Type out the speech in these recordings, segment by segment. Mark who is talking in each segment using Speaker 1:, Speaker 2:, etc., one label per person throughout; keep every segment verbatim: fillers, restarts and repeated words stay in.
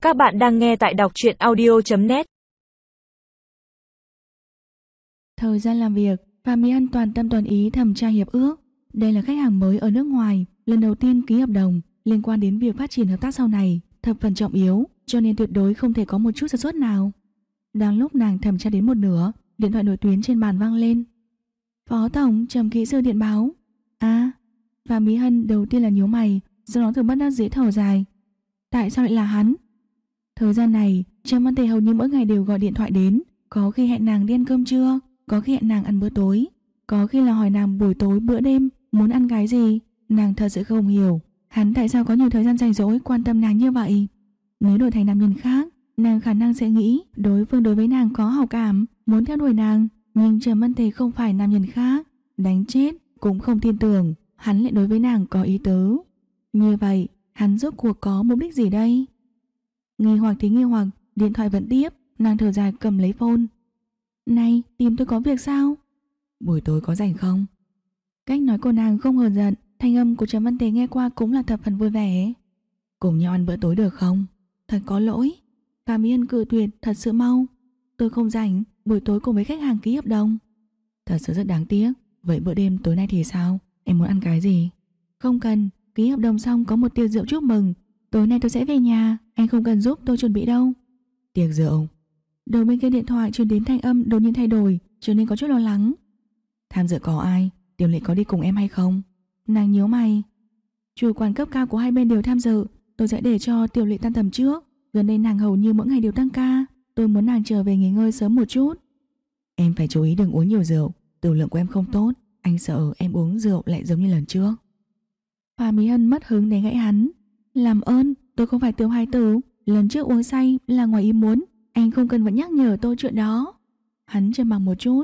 Speaker 1: Các bạn đang nghe tại đọc truyện audio chấm net.
Speaker 2: Thời gian làm việc, Phạm Mỹ Hân toàn tâm toàn ý thẩm tra hiệp ước. Đây là khách hàng mới ở nước ngoài, lần đầu tiên ký hợp đồng liên quan đến việc phát triển hợp tác sau này, thập phần trọng yếu, cho nên tuyệt đối không thể có một chút sơ suất nào. Đang lúc nàng thẩm tra đến một nửa, điện thoại nội tuyến trên bàn vang lên. Phó tổng, Trầm kỹ sư điện báo. À, Phạm Mỹ Hân đầu tiên là nhíu mày, sau đó từ bất đắc dĩ thở dài. Tại sao lại là hắn? Thời gian này, Trầm Văn Tề hầu như mỗi ngày đều gọi điện thoại đến, có khi hẹn nàng đi ăn cơm trưa, có khi hẹn nàng ăn bữa tối, có khi là hỏi nàng buổi tối bữa đêm muốn ăn cái gì. Nàng thật sự không hiểu hắn tại sao có nhiều thời gian rảnh rỗi quan tâm nàng như vậy. Nếu đổi thành nam nhân khác, nàng khả năng sẽ nghĩ đối phương đối với nàng có hảo cảm, muốn theo đuổi nàng, nhưng Trầm Văn Tề không phải nam nhân khác, đánh chết cũng không tin tưởng hắn lại đối với nàng có ý tứ. Như vậy, hắn rốt cuộc có mục đích gì đây? Nghi hoặc thì nghi hoặc, điện thoại vẫn tiếp, nàng thở dài cầm lấy phone. Này, tìm tôi có việc sao? Buổi tối có rảnh không? Cách nói của nàng không hờn giận, thanh âm của Trầm Văn Tế nghe qua cũng là thập phần vui vẻ. Cùng nhau ăn bữa tối được không? Thật có lỗi. Phạm Mỹ Hân cự tuyệt thật sự mau. Tôi không rảnh, buổi tối cùng với khách hàng ký hợp đồng. Thật sự rất đáng tiếc. Vậy bữa đêm tối nay thì sao? Em muốn ăn cái gì? Không cần, ký hợp đồng xong có một tiệc rượu chúc mừng. Tối nay tôi sẽ về nhà, anh không cần giúp tôi chuẩn bị đâu. Tiệc rượu. Đầu bên kia điện thoại truyền đến thanh âm đột nhiên thay đổi, trở nên có chút lo lắng. Tham dự có ai? Tiểu Lệ có đi cùng em hay không? Nàng nhíu mày. Chủ quản cấp cao của hai bên đều tham dự, tôi sẽ để cho Tiểu Lệ tan tầm trước. Gần đây nàng hầu như mỗi ngày đều tăng ca, tôi muốn nàng trở về nghỉ ngơi sớm một chút. Em phải chú ý đừng uống nhiều rượu, tiểu lượng của em không tốt, anh sợ em uống rượu lại giống như lần trước. Phạm Mỹ Hân mất hứng để gãy hắn. Làm ơn, tôi không phải tiểu hài tử, lần trước uống say là ngoài ý muốn, anh không cần vẫn nhắc nhở tôi chuyện đó. Hắn trầm mặc một chút.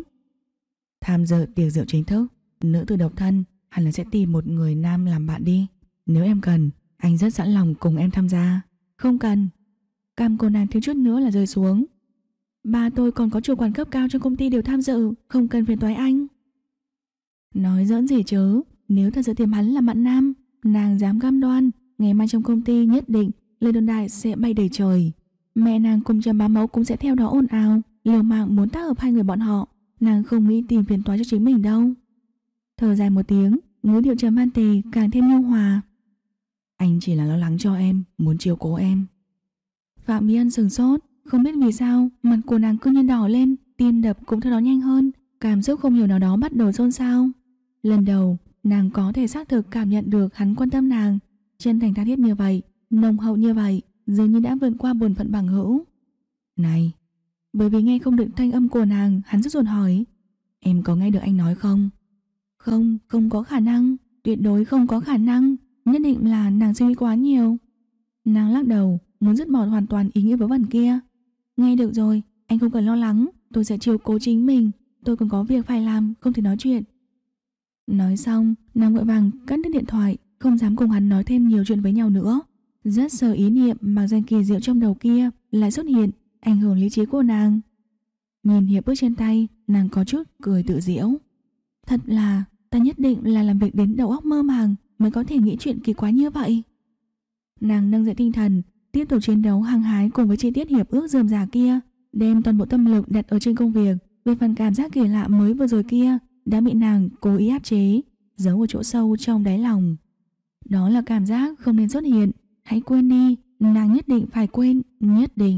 Speaker 2: Tham dự tiệc rượu chính thức, nữ tử độc thân hẳn là sẽ tìm một người nam làm bạn đi. Nếu em cần, anh rất sẵn lòng cùng em tham gia. Không cần. Cằm của nàng thiếu chút nữa là rơi xuống. Ba tôi còn có chủ quản cấp cao trong công ty đều tham dự, không cần phiền toái anh. Nói giỡn gì chứ, nếu thật sự tìm hắn là bạn nam, nàng dám cam đoan ngày mai trong công ty nhất định lời đồn đại sẽ bay đầy trời. Mẹ nàng cùng Trầm bá mẫu cũng sẽ theo đó ồn ào, liều mạng muốn tác hợp hai người bọn họ. Nàng không nghĩ tìm phiền toái cho chính mình đâu. Thở dài một tiếng, ngữ điệu Trầm Văn Tề càng thêm nhu hòa. Anh chỉ là lo lắng cho em, muốn chiều cố em. Phạm Mỹ Hân sừng sốt, không biết vì sao mặt của nàng cứ như đỏ lên, tim đập cũng theo đó nhanh hơn, cảm xúc không hiểu nào đó bắt đầu xôn xao. Lần đầu nàng có thể xác thực cảm nhận được hắn quan tâm nàng, chân thành tha thiết như vậy, nồng hậu như vậy, dường như đã vượt qua bổn phận bằng hữu. Này, bởi vì nghe không được thanh âm của nàng, hắn rất ruột hỏi. Em có nghe được anh nói không? Không, không có khả năng, tuyệt đối không có khả năng, nhất định là nàng suy nghĩ quá nhiều. Nàng lắc đầu, muốn dứt bỏ hoàn toàn ý nghĩa vớ vẩn kia. Nghe được rồi, anh không cần lo lắng, tôi sẽ chiều cố chính mình, tôi còn có việc phải làm, không thể nói chuyện. Nói xong, nàng vội vàng cắt đứt điện thoại, không dám cùng hắn nói thêm nhiều chuyện với nhau nữa. Rất sợ ý niệm mặc danh kỳ diệu trong đầu kia lại xuất hiện, ảnh hưởng lý trí của nàng. Nhìn hiệp ước trên tay, nàng có chút cười tự giễu. Thật là, ta nhất định là làm việc đến đầu óc mơ màng mới có thể nghĩ chuyện kỳ quái như vậy. Nàng nâng dậy tinh thần, tiếp tục chiến đấu hăng hái cùng với chi tiết hiệp ước rườm rà kia, đem toàn bộ tâm lực đặt ở trên công việc. Về phần cảm giác kỳ lạ mới vừa rồi kia đã bị nàng cố ý áp chế, giấu ở chỗ sâu trong đáy lòng. Đó là cảm giác không nên xuất hiện. Hãy quên đi, nàng nhất định phải quên, nhất định.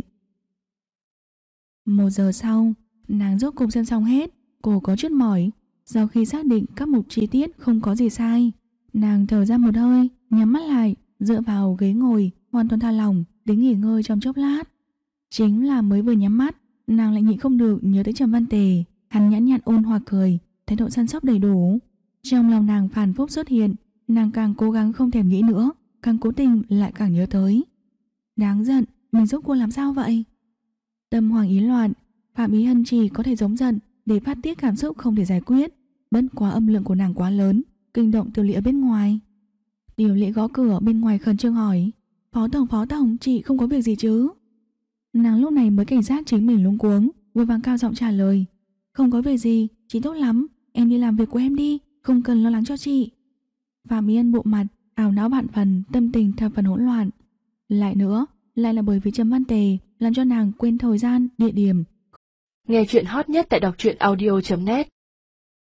Speaker 2: Một giờ sau, nàng rốt cục xem xong hết, cô có chút mỏi. Sau khi xác định các mục chi tiết không có gì sai, nàng thở ra một hơi, nhắm mắt lại, dựa vào ghế ngồi, hoàn toàn tha lòng, đến nghỉ ngơi trong chốc lát. Chính là mới vừa nhắm mắt, nàng lại nhịn không được nhớ tới Trầm Văn Tề. Hắn nhãn nhặn ôn hòa cười, thái độ săn sóc đầy đủ. Trong lòng nàng phản phúc xuất hiện, nàng càng cố gắng không thèm nghĩ nữa, càng cố tình lại càng nhớ tới. Đáng giận, mình giúp cô làm sao vậy? Tâm hoàng ý loạn, Phạm Ý Hân chỉ có thể giống giận để phát tiết cảm xúc không thể giải quyết. Bất quá âm lượng của nàng quá lớn, kinh động Tiểu Lệ ở bên ngoài. Tiểu Lệ gõ cửa bên ngoài khẩn trương hỏi. Phó tổng, phó tổng, chị không có việc gì chứ? Nàng lúc này mới cảnh giác chính mình luống cuống, vội vàng cao giọng trả lời. Không có việc gì, chị tốt lắm, em đi làm việc của em đi, không cần lo lắng cho chị. Phạm Ý Hân bộ mặt ảo não vạn phần, tâm tình thập phần hỗn loạn. Lại nữa, lại là bởi vì chấm văn tề làm cho nàng quên thời gian, địa điểm.
Speaker 1: Nghe chuyện hot nhất tại đọc truyện audio chấm net.